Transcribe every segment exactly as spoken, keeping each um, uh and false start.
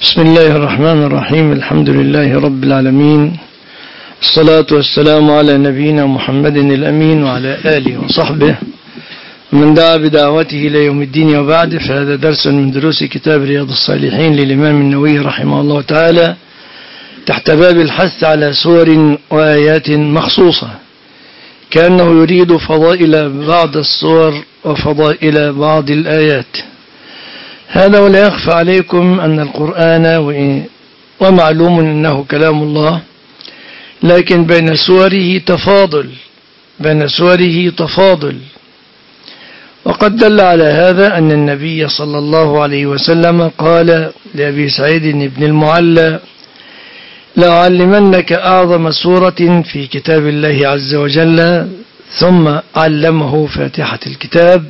بسم الله الرحمن الرحيم. الحمد لله رب العالمين، الصلاة والسلام على نبينا محمد الأمين وعلى آله وصحبه ومن دعا بدعوته إلى يوم الدين، وبعد، فهذا درس من دروس كتاب رياض الصالحين للإمام النووي رحمه الله تعالى تحت باب الحث على سور وآيات مخصوصة، كأنه يريد فضائل بعض السور وفضائل بعض الآيات. هذا ولا يخفى عليكم أن القرآن ومعلوم أنه كلام الله، لكن بين سوره تفاضل بين سوره تفاضل وقد دل على هذا أن النبي صلى الله عليه وسلم قال لأبي سعيد بن المعلى: لأعلمنك أعظم سورة في كتاب الله عز وجل، ثم علمه فاتحة الكتاب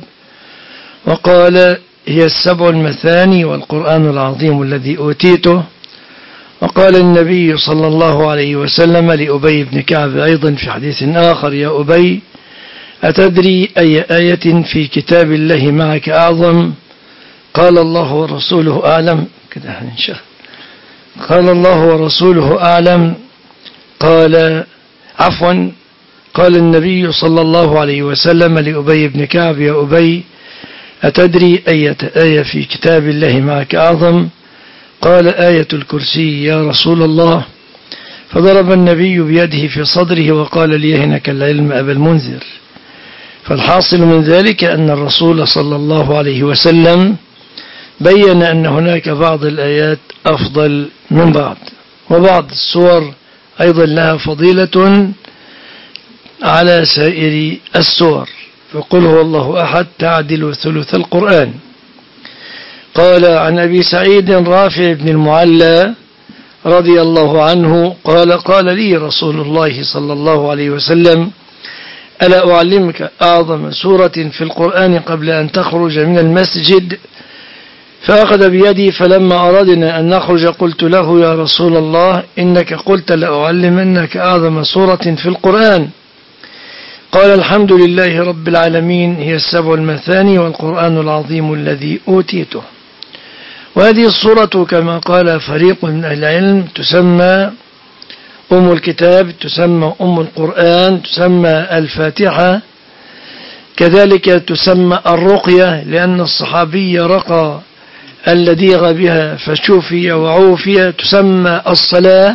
وقال: هي السبع المثاني والقرآن العظيم الذي أوتيته. وقال النبي صلى الله عليه وسلم لأبي بن كعب أيضا في حديث آخر: يا أبي، أتدري أي آية في كتاب الله معك أعظم؟ قال: الله ورسوله أعلم. كده إن شاء قال: الله ورسوله أعلم. قال عفوا قال النبي صلى الله عليه وسلم لأبي بن كعب: يا أبي، أتدري أية آية في كتاب الله معك أعظم؟ قال: آية الكرسي يا رسول الله. فضرب النبي بيده في صدره وقال: ليهنك العلم أبا المنذر. فالحاصل من ذلك أن الرسول صلى الله عليه وسلم بين أن هناك بعض الآيات أفضل من بعض، وبعض السور أيضا لها فضيلة على سائر السور. فقل هو الله أحد تعدل ثلث القرآن. قال عن أبي سعيد رافع بن المعلى رضي الله عنه قال: قال لي رسول الله صلى الله عليه وسلم: ألا أعلمك أعظم سورة في القرآن قبل أن تخرج من المسجد؟ فأخذ بيدي، فلما أردنا أن نخرج قلت له: يا رسول الله، إنك قلت لأعلمنك أعظم سورة في القرآن. قال: الحمد لله رب العالمين، هي السبع المثاني والقرآن العظيم الذي أوتيته. وهذه السورة كما قال فريق من أهل العلم تسمى أم الكتاب، تسمى أم القرآن، تسمى الفاتحة، كذلك تسمى الرقية، لأن الصحابي رقى اللديغ بها فشوفي وعوفي. تسمى الصلاة،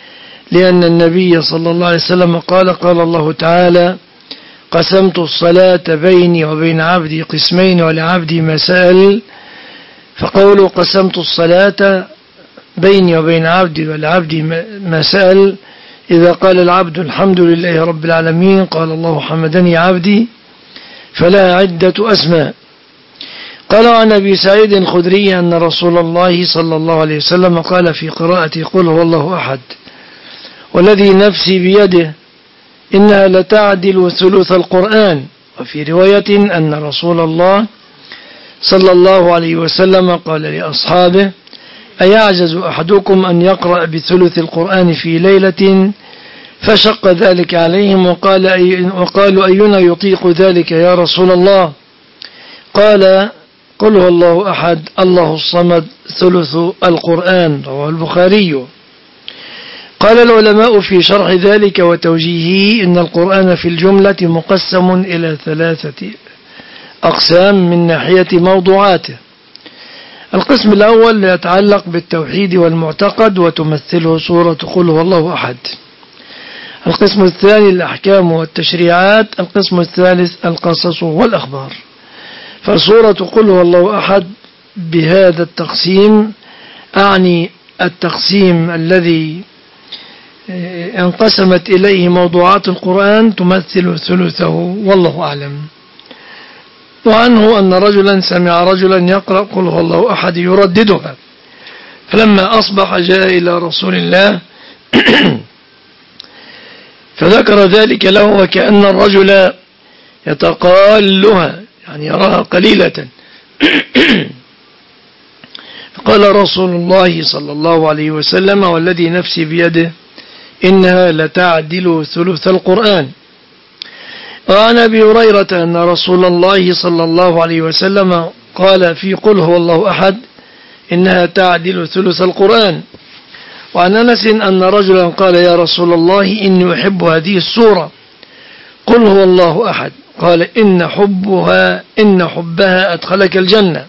لأن النبي صلى الله عليه وسلم قال: قال الله تعالى: قسمت الصلاة بيني وبين عبدي قسمين ولعبدي ما سأل. فقولوا قسمت الصلاة بيني وبين عبدي ولعبدي ما سأل، إذا قال العبد الحمد لله رب العالمين قال الله: حمدني عبدي، فلا عدة أسماء. قال عن أبي سعيد الخدري أن رسول الله صلى الله عليه وسلم قال في قراءة قل هو الله أحد: والذي نفسي بيده إنها لتعدل ثلث القرآن. وفي رواية أن رسول الله صلى الله عليه وسلم قال لأصحابه: أيعجز أحدكم أن يقرأ بثلث القرآن في ليلة؟ فشق ذلك عليهم وقال أي وقالوا: أينا يطيق ذلك يا رسول الله؟ قال: قل هو الله أحد الله الصمد ثلث القرآن. رواه البخاري. قال العلماء في شرح ذلك وتوجيهه: إن القرآن في الجملة مقسم إلى ثلاثة أقسام من ناحية موضوعاته. القسم الأول يتعلق بالتوحيد والمعتقد، وتمثله سورة قل هو الله أحد. القسم الثاني الأحكام والتشريعات. القسم الثالث القصص والأخبار. فسورة قل هو الله أحد بهذا التقسيم، أعني التقسيم الذي انقسمت إليه موضوعات القرآن، تمثل ثلثه والله أعلم. وعنه أن رجلا سمع رجلا يقرأ قل هو الله أحد يرددها، فلما أصبح جاء إلى رسول الله فذكر ذلك له، وكأن الرجل يتقالها، يعني يراها قليلة. فقال رسول الله صلى الله عليه وسلم: والذي نفسي بيده إنها لتعدل ثلث القرآن. وعن أبي هريرة أن رسول الله صلى الله عليه وسلم قال في قل هو الله أحد: إنها تعدل ثلث القرآن. وعن أنس أن رجلا قال يا رسول الله إني أحب هذه السورة، قل هو الله أحد. قال إن حبها إن حبها أدخلك الجنة.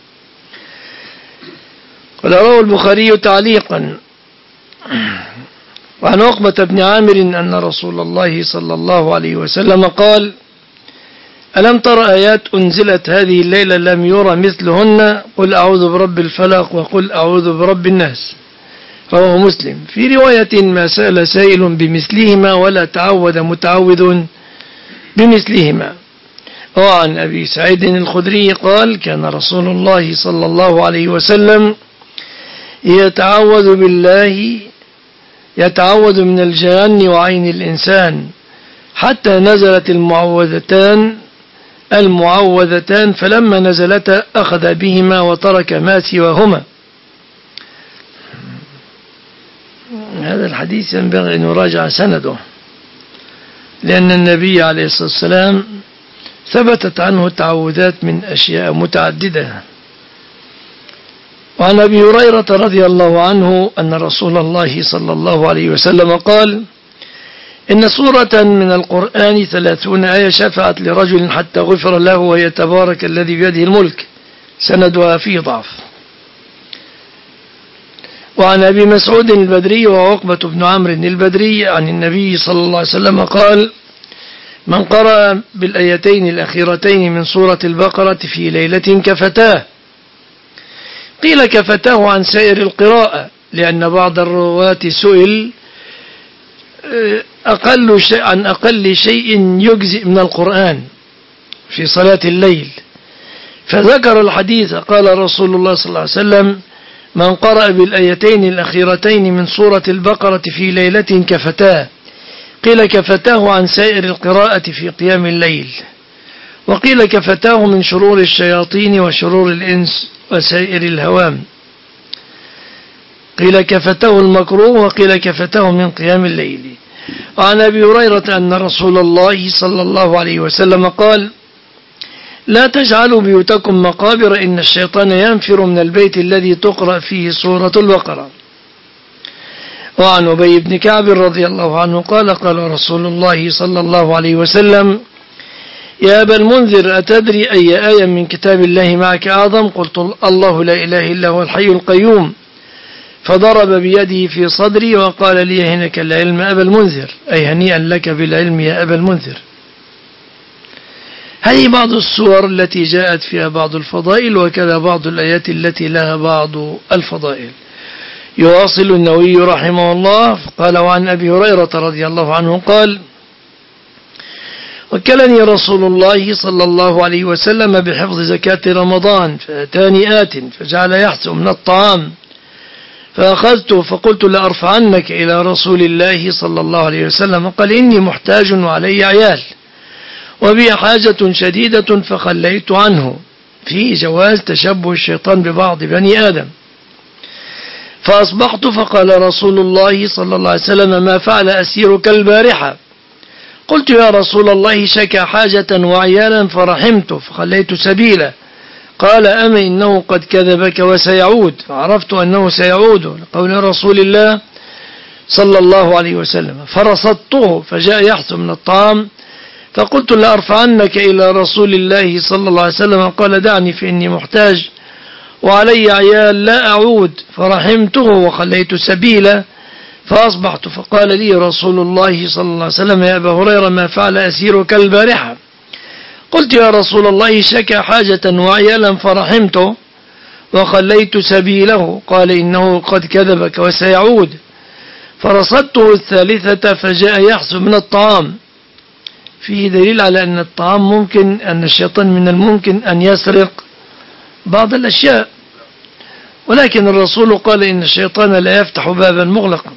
قال رواه البخاري تعليقا. وعن عقبة بن عامر أن رسول الله صلى الله عليه وسلم قال ألم تر آيات أنزلت هذه الليلة لم يرى مثلهن، قل أعوذ برب الفلق وقل أعوذ برب الناس. رواه مسلم. في رواية ما سأل سائل بمثلهما ولا تعود متعوذ بمثلهما. وعن أبي سعيد الخدري قال كان رسول الله صلى الله عليه وسلم يتعوذ بالله يتعوذ من الجان وعين الإنسان حتى نزلت المعوذتان المعوذتان فلما نزلتا أخذ بهما وترك ما سواهما. هذا الحديث ينبغي أن يراجع سنده، لأن النبي عليه الصلاة والسلام ثبتت عنه تعوذات من أشياء متعددة. وعن أبي هريرة رضي الله عنه أن رسول الله صلى الله عليه وسلم قال إن سورة من القرآن ثلاثون آية شفعت لرجل حتى غفر له وهي تبارك الذي بيده الملك، سندها فيه ضعف. وعن أبي مسعود البدري وعقبة بن عمرو البدري عن النبي صلى الله عليه وسلم قال من قرأ بالآيتين الأخيرتين من سورة البقرة في ليلة كفتاه. قيل كفتاه عن سائر القراءة، لأن بعض الرواة سئل أقل شيء عن أقل شيء يجزئ من القرآن في صلاة الليل، فذكر الحديث قال رسول الله صلى الله عليه وسلم من قرأ بالآيتين الأخيرتين من سورة البقرة في ليلة كفتاه. قيل كفتاه عن سائر القراءة في قيام الليل، وقيل كفتاه من شرور الشياطين وشرور الإنس وسائر الهوام. قيل كفتاه المكروه وقيل كفتاه من قيام الليل. وعن أبي هريرة أن رسول الله صلى الله عليه وسلم قال لا تجعلوا بيوتكم مقابر إن الشيطان ينفر من البيت الذي تقرأ فيه سورة البقرة. وعن أبي بن كعب رضي الله عنه قال قال رسول الله صلى الله عليه وسلم يا أبا المنذر أتدري أي آية من كتاب الله معك أعظم؟ قلت الله لا إله إلا هو الحي القيوم. فضرب بيده في صدري وقال لي هنك العلم أبا المنذر، أي هنيئا لك بالعلم يا أبا المنذر. هذه بعض السور التي جاءت فيها بعض الفضائل، وكذا بعض الآيات التي لها بعض الفضائل. يواصل النووي رحمه الله قال وعن أبي هريرة رضي الله عنه قال وكلني رسول الله صلى الله عليه وسلم بحفظ زكاة رمضان فأتاني آت فجعل يحسب من الطعام فأخذته فقلت لأرفعنك إلى رسول الله صلى الله عليه وسلم. قال إني محتاج وعلي عيال وبي حاجة شديدة فخليت عنه. فيه جواز تشبه الشيطان ببعض بني آدم. فأصبحت فقال رسول الله صلى الله عليه وسلم ما فعل أسيرك البارحة؟ قلت يا رسول الله شكى حاجة وعيالا فرحمته فخليت سبيله. قال أما إنه قد كذبك وسيعود. فعرفت أنه سيعود لقول رسول الله صلى الله عليه وسلم. فرصدته فجاء يحث من الطعام فقلت لأرفعنك إلى رسول الله صلى الله عليه وسلم. قال دعني فإني محتاج وعلي عيال لا أعود. فرحمته وخليت سبيله فأصبحت فقال لي رسول الله صلى الله عليه وسلم يا أبا هريرة ما فعل أسيرك البارحة؟ قلت يا رسول الله شكى حاجة وعيالا فرحمته وخليت سبيله. قال إنه قد كذبك وسيعود. فرصدته الثالثة فجاء يحسب من الطعام. فيه دليل على أن الطعام ممكن أن الشيطان من الممكن أن يسرق بعض الأشياء، ولكن الرسول قال إن الشيطان لا يفتح بابا مغلقا.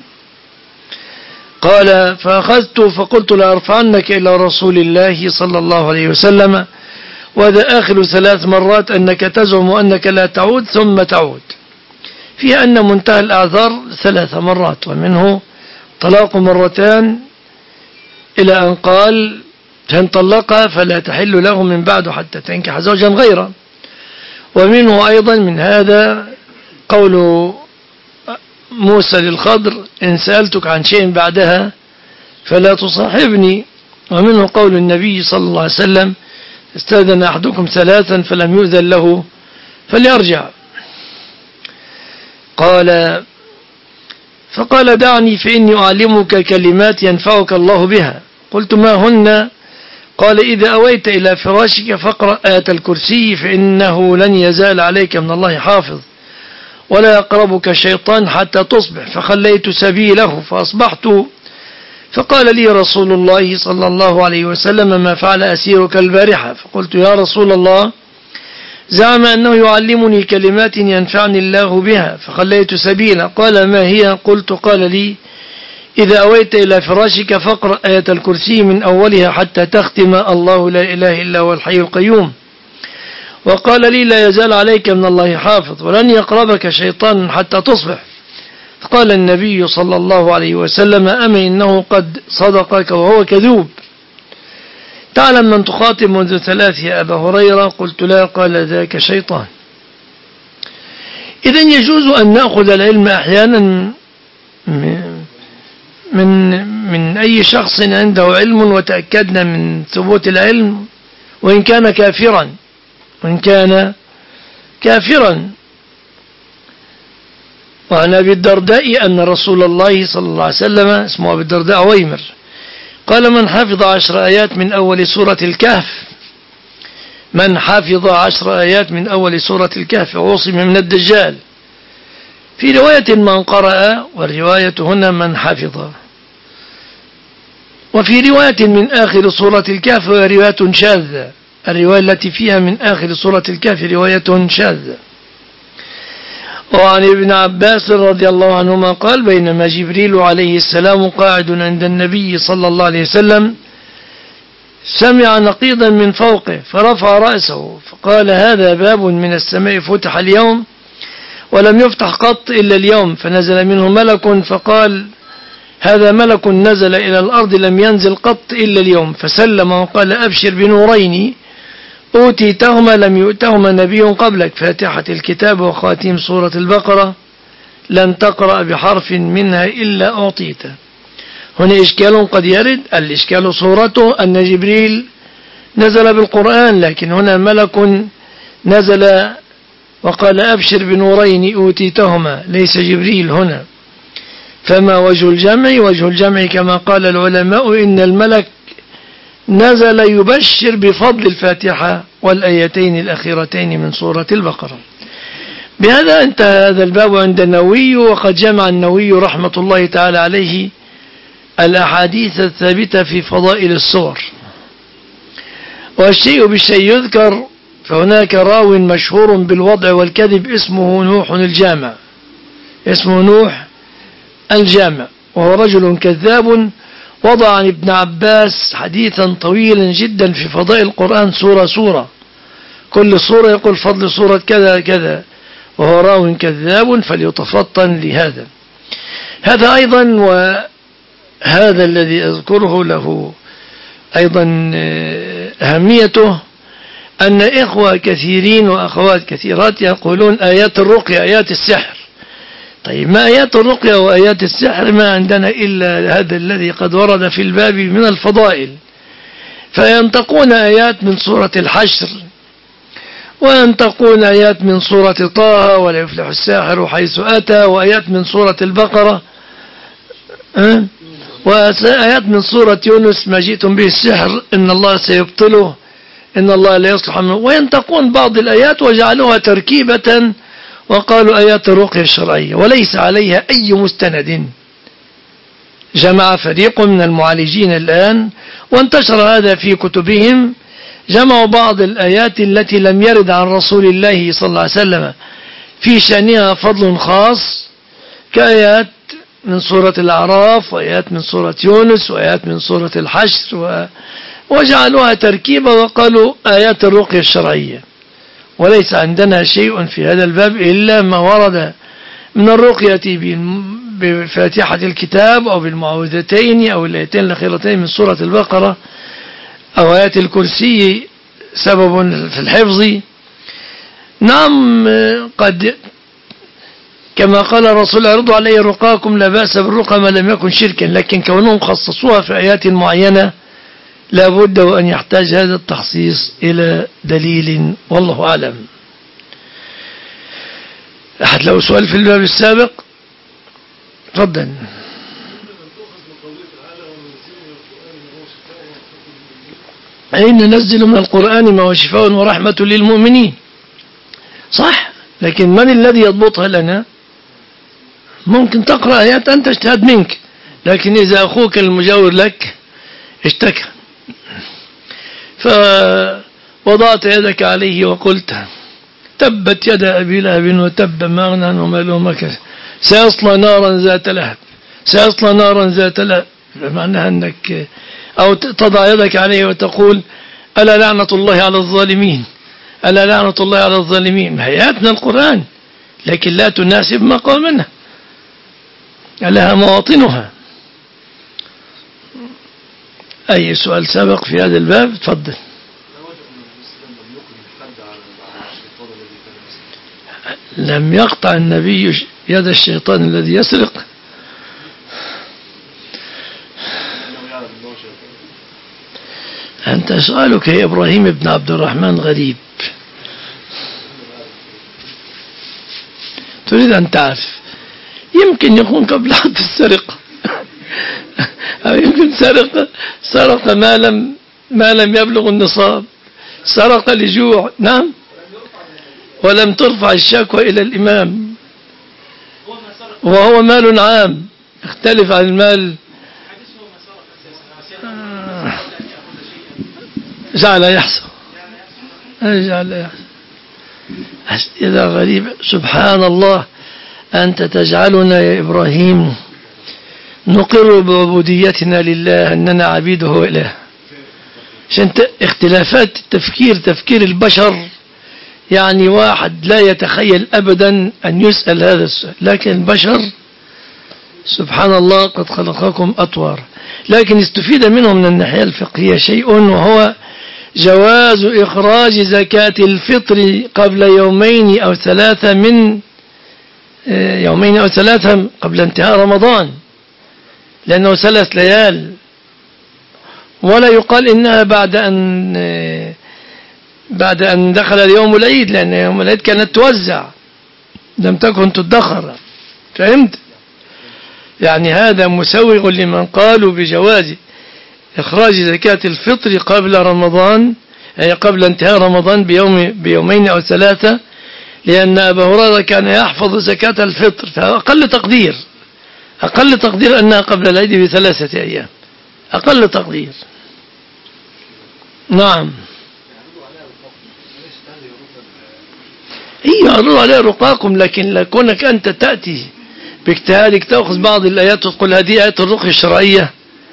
قال فأخذت فقلت لأرفعنك إلى رسول الله صلى الله عليه وسلم. وهذا آخر ثلاث مرات أنك تزعم أنك لا تعود ثم تعود. في أن منتهى الأعذار ثلاث مرات، ومنه طلاق مرتان إلى أن قال فإن طلقها فلا تحل له من بعد حتى تنكح زوجا غيره. ومنه أيضا من هذا قول موسى للخضر إن سألتك عن شيء بعدها فلا تصاحبني، ومنه قول النبي صلى الله عليه وسلم استأذن أحدكم ثلاثا فلم يؤذن له فليرجع. قال فقال دعني فإني أعلمك كلمات ينفعك الله بها. قلت ما هن؟ قال إذا أويت إلى فراشك فاقرأ آية الكرسي فإنه لن يزال عليك من الله حافظ ولا يقربك شيطان حتى تصبح. فخليت سبيله فأصبحت فقال لي رسول الله صلى الله عليه وسلم ما فعل أسيرك البارحة؟ فقلت يا رسول الله زعم أنه يعلمني كلمات ينفعني الله بها فخليت سبيله. قال ما هي؟ قلت قال لي إذا أويت إلى فراشك فاقرأ آية الكرسي من أولها حتى تختم الله لا إله إلا هو الحي القيوم. وقال لي لا يزال عليك من الله حافظ ولن يقربك شيطان حتى تصبح. فقال النبي صلى الله عليه وسلم أما إنه قد صدقك وهو كذوب. تعلم من تخاطب منذ ثلاث يا أبا هريرة؟ قلت لا. قال ذاك شيطان. إذن يجوز أن نأخذ العلم أحيانا من من أي شخص عنده علم وتأكدنا من ثبوت العلم وإن كان كافرا وإن كان كافرا. وعن أبي الدرداء أن رسول الله صلى الله عليه وسلم اسمه أبي الدرداء عويمر قال من حفظ عشر آيات من أول سورة الكهف من حفظ عشر آيات من أول سورة الكهف عصم من الدجال. في رواية من قرأ والرواية هنا من حفظ. وفي رواية من آخر سورة الكهف رواية شاذة. الرواية التي فيها من آخر سورة الكهف رواية شاذة. وعن ابن عباس رضي الله عنهما قال بينما جبريل عليه السلام قاعد عند النبي صلى الله عليه وسلم سمع نقيضا من فوقه فرفع رأسه فقال هذا باب من السماء فتح اليوم ولم يفتح قط إلا اليوم. فنزل منه ملك فقال هذا ملك نزل إلى الأرض لم ينزل قط إلا اليوم. فسلم وقال أبشر بنورين أوتيتهما لم يؤتهما نبي قبلك فاتحة الكتاب وخاتم سورة البقرة لن تقرأ بحرف منها إلا أعطيته. هنا إشكال قد يرد. الإشكال صورته أن جبريل نزل بالقرآن لكن هنا ملك نزل وقال أبشر بنورين أوتيتهما ليس جبريل هنا. فما وجه الجمع؟ وجه الجمع كما قال العلماء إن الملك نزل يبشر بفضل الفاتحة والآيتين الأخيرتين من سورة البقرة. بهذا انتهى هذا الباب عند النووي. وقد جمع النووي رحمة الله تعالى عليه الأحاديث الثابتة في فضائل السور. والشيء بالشيء يذكر. فهناك راو مشهور بالوضع والكذب اسمه نوح الجامع اسمه نوح الجامع وهو رجل كذاب وضع عن ابن عباس حديثا طويلا جدا في فضائل القرآن سورة سورة كل سورة يقول فضل سورة كذا كذا وهو راو كذاب فليتفطن لهذا. هذا أيضا وهذا الذي أذكره له أيضا أهميته أن إخوة كثيرين وأخوات كثيرات يقولون آيات الرقية آيات السحر. طيب ما آيات الرقية وآيات السحر؟ ما عندنا إلا هذا الذي قد ورد في الباب من الفضائل. فينتقون آيات من سورة الحشر وينتقون آيات من سورة طه ولا يفلح الساحر حيث أتى وآيات من سورة البقرة أه؟ وآيات من سورة يونس ما جئتم به السحر إن الله سيبطله إن الله لا يصلح منه. وينتقون بعض الآيات وجعلوها تركيبة وقالوا آيات الرقية الشرعية وليس عليها أي مستند. جمع فريق من المعالجين الآن وانتشر هذا في كتبهم. جمعوا بعض الآيات التي لم يرد عن رسول الله صلى الله عليه وسلم في شأنها فضل خاص كآيات من سورة الأعراف وآيات من سورة يونس وآيات من سورة الحشر و... وجعلوها تركيبة وقالوا آيات الرقية الشرعية. وليس عندنا شيء في هذا الباب إلا ما ورد من الرقية بفاتحة الكتاب أو بالمعوذتين أو الآيتين الأخيرتين من سورة البقرة أو آيات الكرسي سبب في الحفظ. نعم قد كما قال الرسول اعرضوا علي رقاكم لا بأس بالرقى ما لم يكن شركا، لكن كونهم خصصوها في آيات معينة لا بد وأن يحتاج هذا التخصيص إلى دليل، والله أعلم. أحد له سؤال في الباب السابق؟ تفضل. أين ننزل من القرآن ما هو شفاء ورحمة للمؤمنين؟ صح، لكن من الذي يضبطها لنا؟ ممكن تقرأ آيات أنت اجتهاد منك، لكن إذا أخوك المجاور لك اشتكى فوضعت يدك عليه وقلت تبت يد أبي لهب وتب ما أغنى عنه ماله وما كسب سيصلى نارا ذات لهب سيصلى نارا ذات لهب، بمعنى أنك أو تضع يدك عليه وتقول ألا لعنة الله على الظالمين، ألا لعنة الله على الظالمين. آيات من القرآن لكن لا تناسب مقامنا، لها مواطنها. أي سؤال سابق في هذا الباب؟ تفضل. لم يقطع النبي يد الشيطان الذي يسرق؟ أنت سؤالك يا إبراهيم بن عبد الرحمن غريب، تريد أن تعرف يمكن يكون قبل حد السرقة أو يمكن سرق سرق ما لم ما لم يبلغ النصاب، سرق لجوع، نعم، ولم ترفع الشكوى إلى الإمام وهو مال عام يختلف عن المال. جعل يحصى جعل يحصى إذا غريب. سبحان الله، أنت تجعلنا يا إبراهيم نقر بعبوديتنا لله أننا عبيده وإله. عشان اختلافات التفكير تفكير البشر، يعني واحد لا يتخيل أبدا أن يسأل هذا السؤال، لكن البشر سبحان الله قد خلقكم أطوار. لكن استفيد منه من الناحية الفقهية شيء، وهو جواز إخراج زكاة الفطر قبل يومين أو ثلاثة من يومين أو ثلاثة قبل انتهاء رمضان، لأنه ثلاث ليال، ولا يقال إنها بعد أن بعد أن دخل اليوم العيد، لأن يوم العيد كانت توزع لم تكن تدخر. فهمت؟ يعني هذا مسوغ لمن قالوا بجواز إخراج زكاة الفطر قبل رمضان، أي قبل انتهاء رمضان بيوم بيومين أو ثلاثة، لأن أبا هريرة كان يحفظ زكاة الفطر، فأقل تقدير أقل تقدير أنها قبل العيد بثلاثة أيام، أقل تقدير. نعم، إيه يعرضوا عليها رقاكم، لكن لكونك أنت تأتي باجتهادك تأخذ بعض الآيات وتقول هذه آيات الرقية الشرعية،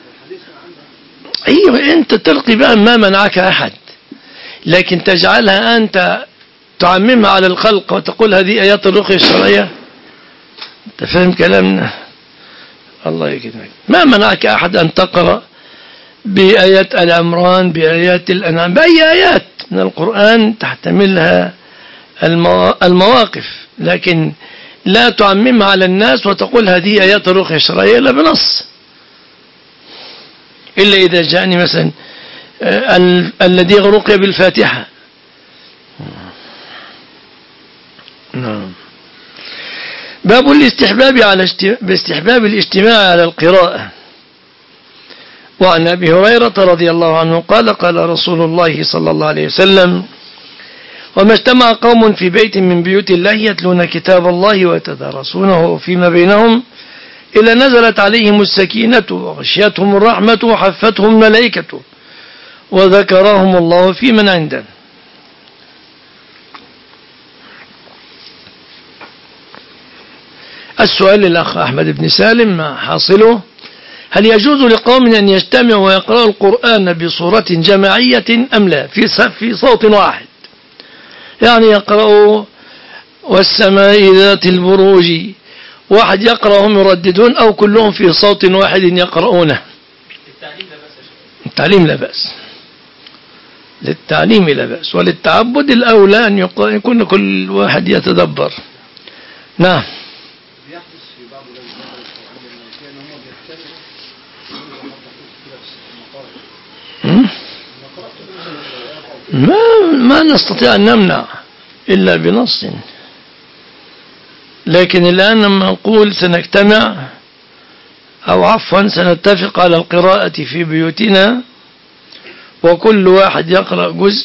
أيوة أنت تلقي بها ما منعك أحد، لكن تجعلها أنت تعممها على الخلق وتقول هذه آيات الرقية الشرعية. أنت فاهم كلامنا؟ الله يكرمك. ما منعك أحد أن تقرأ بآيات العمران، بآيات الأنعام، بأي آيات من القرآن تحتملها المواقف، لكن لا تعممها على الناس وتقول هذه آيات الرقية الشرعية إلا بنص، إلا إذا جاءني مثلا الذي رقي بالفاتحة. نعم. باب الاستحباب على باستحباب الاجتماع على القراءة. وعن أبي هريرة رضي الله عنه قال قال رسول الله صلى الله عليه وسلم: وما اجتمع قوم في بيت من بيوت الله يتلون كتاب الله ويتدارسونه فيما بينهم إلا نزلت عليهم السكينة وغشيتهم الرحمة وحفتهم الملائكة وذكرهم الله في من عنده. السؤال للأخ أحمد بن سالم ما حاصله: هل يجوز لقوم أن يجتمعوا ويقرأوا القرآن بصورة جماعية أم لا في صوت واحد؟ يعني يقرأوا والسماء ذات البروج، واحد يقرأ هم يرددون، أو كلهم في صوت واحد يقرؤونه. التعليم لا بأس، للتعليم لا بأس، وللتعبد الأولى أن يكون كل واحد يتدبر. نعم. ما ما نستطيع أن نمنع إلا بنص، لكن الآن لما نقول سنجتمع أو عفوا سنتفق على القراءة في بيوتنا وكل واحد يقرأ جزء،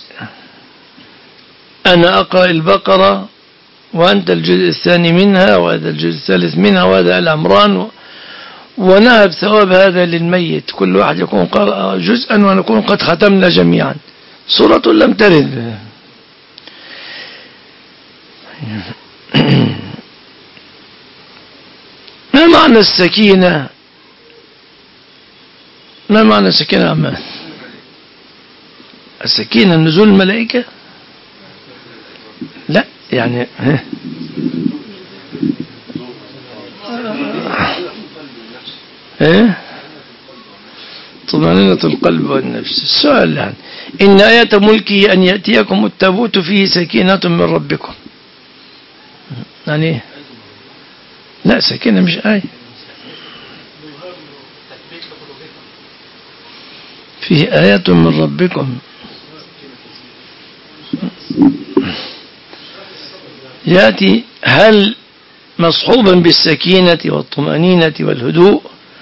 أنا أقرأ البقرة وأنت الجزء الثاني منها وهذا الجزء الثالث منها وهذا العمران، ونهب ثواب هذا للميت، كل واحد يكون قرأ جزءا ونكون قد ختمنا جميعا. سورة لم ترد. ما معنى السكينة؟ ما معنى السكينة عمان؟ السكينة نزول الملائكة؟ لا يعني ايه طمأنينة القلب والنفس. السؤال الآن: إن آية ملكه أن يأتيكم التابوت فيه سكينة من ربكم، يعني لا سكينة مش آية، فيه آية من ربكم يأتي هل مصحوبا بالسكينة والطمأنينة والهدوء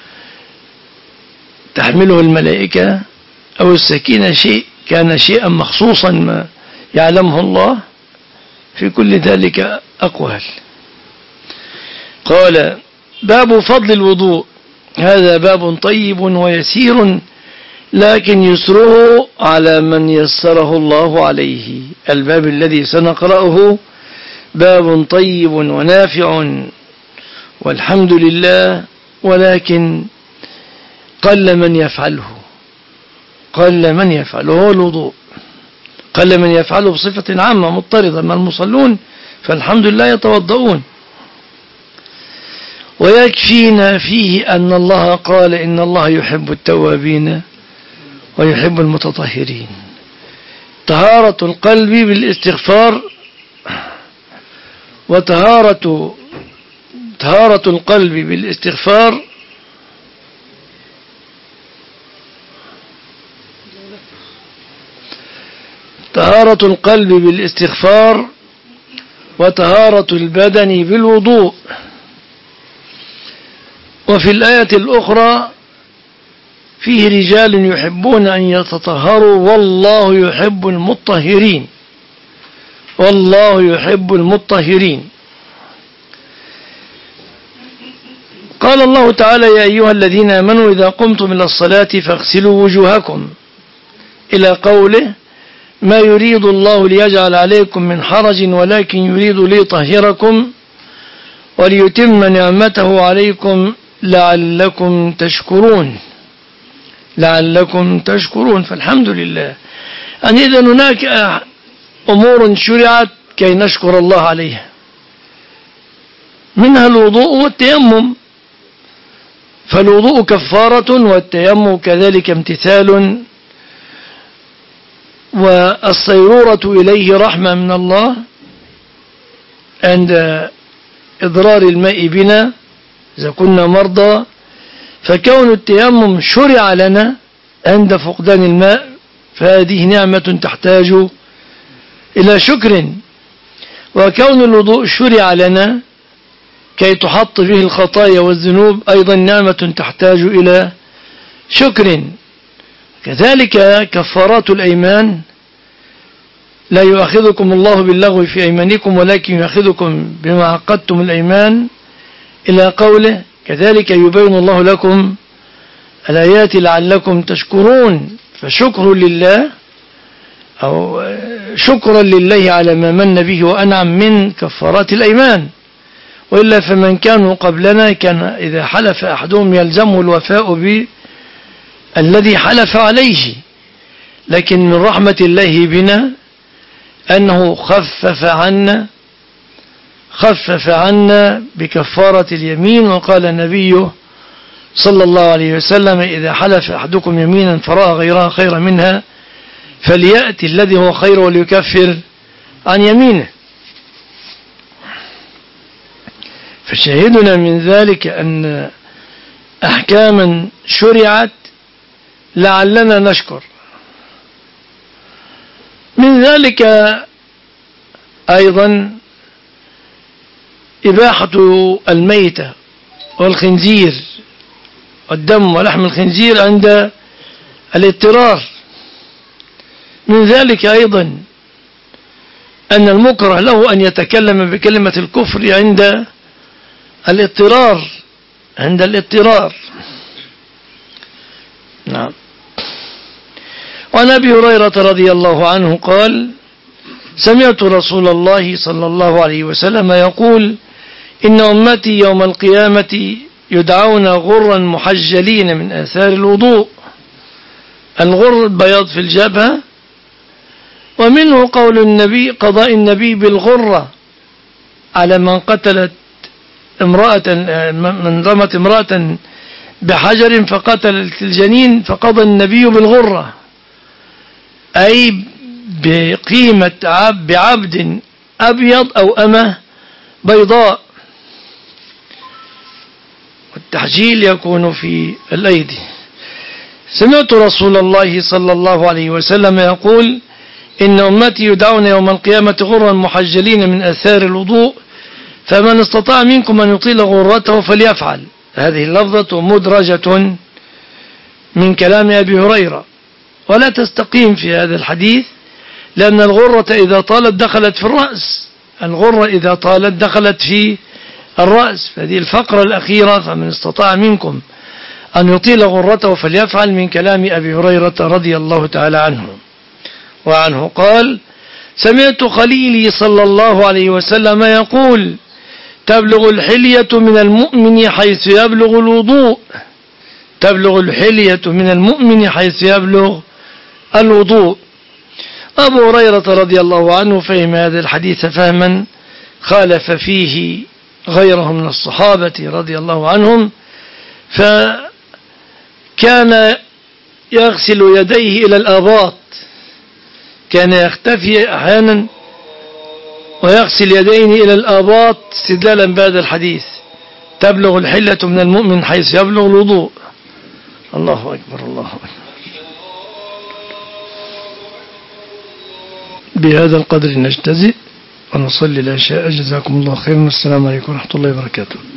تحمله الملائكة، أو السكينة شيء كان شيئا مخصوصا ما يعلمه الله؟ في كل ذلك أقوال. قال: باب فضل الوضوء. هذا باب طيب ويسير، لكن يسره على من يسره الله عليه. الباب الذي سنقرأه باب طيب ونافع والحمد لله، ولكن قل من يفعله، قل من يفعله هو الوضوء، قل من يفعله بصفة عامة مضطردة. ما المصلون فالحمد لله يتوضؤون. ويكفينا فيه أن الله قال: إن الله يحب التوابين ويحب المتطهرين. طهارة القلب بالاستغفار، وطهارة طهارة القلب بالاستغفار طهارة القلب بالاستغفار وطهارة البدن بالوضوء. وفي الآية الأخرى: فيه رجال يحبون أن يتطهروا والله يحب المطهرين، والله يحب المطهرين. قال الله تعالى: يا أيها الذين آمنوا إذا قمتم إلى الصلاة فاغسلوا وجوهكم، إلى قوله: ما يريد الله ليجعل عليكم من حرج ولكن يريد ليطهركم وليتم نعمته عليكم لعلكم تشكرون، لعلكم تشكرون. فالحمد لله أن إذا هناك أمور شرعت كي نشكر الله عليها، منها الوضوء والتيمم، فالوضوء كفارة والتيمم كذلك امتثال، والصيرورة إليه رحمة من الله عند إضرار الماء بنا إذا كنا مرضى، فكون التيمم شرع لنا عند فقدان الماء فهذه نعمة تحتاج إلى شكر. وكون الوضوء شرع لنا كي تحط به الخطايا والذنوب أيضا نعمة تحتاج إلى شكر. كذلك كفارات الأيمان: لا يؤاخذكم الله باللغو في أيمانكم ولكن يؤاخذكم بما عقدتم الأيمان، إلى قوله: كذلك يبين الله لكم الآيات لعلكم تشكرون. فشكر لله أو شكرا لله على ما من به وأنعم من كفارات الأيمان. وإلا فمن كانوا قبلنا كان إذا حلف أحدهم يلزمه الوفاء بالذي حلف عليه، لكن من رحمة الله بنا أنه خفف عنا خفف عنا بكفارة اليمين. وقال النبي صلى الله عليه وسلم: إذا حلف أحدكم يمينا فرأى غيرها خيرا منها فليأتي الذي هو خير وليكفر عن يمينه. فشاهدنا من ذلك أن أحكاما شرعت لعلنا نشكر. من ذلك أيضا إباحة الميتة والخنزير والدم ولحم الخنزير عند الاضطرار. من ذلك أيضا أن المكره له أن يتكلم بكلمة الكفر عند الاضطرار عند الاضطرار. نعم. وعن أبي هريرة رضي الله عنه قال: سمعت رسول الله صلى الله عليه وسلم يقول: إن أمتي يوم القيامة يدعون غرا محجلين من آثار الوضوء. الغر البياض في الجبهة، ومنه قول النبي قضاء النبي بالغرة على من قتلت امرأة من رمت امرأة بحجر فقتلت الجنين فقضى النبي بالغرة، أي بقيمة عبد بعبد أبيض أو أمة بيضاء، والتحجيل يكون في الأيدي. سمعت رسول الله صلى الله عليه وسلم يقول: إن أمتي يدعون يوم القيامة غرا محجلين من آثار الوضوء، فمن استطاع منكم أن يطيل غرته فليفعل. هذه اللفظة مدرجة من كلام أبي هريرة، ولا تستقيم في هذا الحديث، لأن الغرة إذا طالت دخلت في الرأس، الغرة إذا طالت دخلت في الرأس. فهذه الفقرة الأخيرة فمن استطاع منكم أن يطيل غرته فليفعل من كلام أبي هريرة رضي الله تعالى عنه. وعنه قال: سمعت خليلي صلى الله عليه وسلم يقول: تبلغ الحلية من المؤمن حيث يبلغ الوضوء. تبلغ الحلية من المؤمن حيث يبلغ الوضوء. أبو هريرة رضي الله عنه فهم هذا الحديث فهما خالف فيه غيره من الصحابة رضي الله عنهم، فكان يغسل يديه إلى الآباط، كان يختفي أحيانا ويغسل يديه إلى الآباط استدلالا بهذا الحديث: تبلغ الحلة من المؤمن حيث يبلغ الوضوء. الله أكبر الله أكبر. بهذا القدر نجتزئ ونصلي العشاء. جزاكم الله خيرا، والسلام عليكم ورحمة الله وبركاته.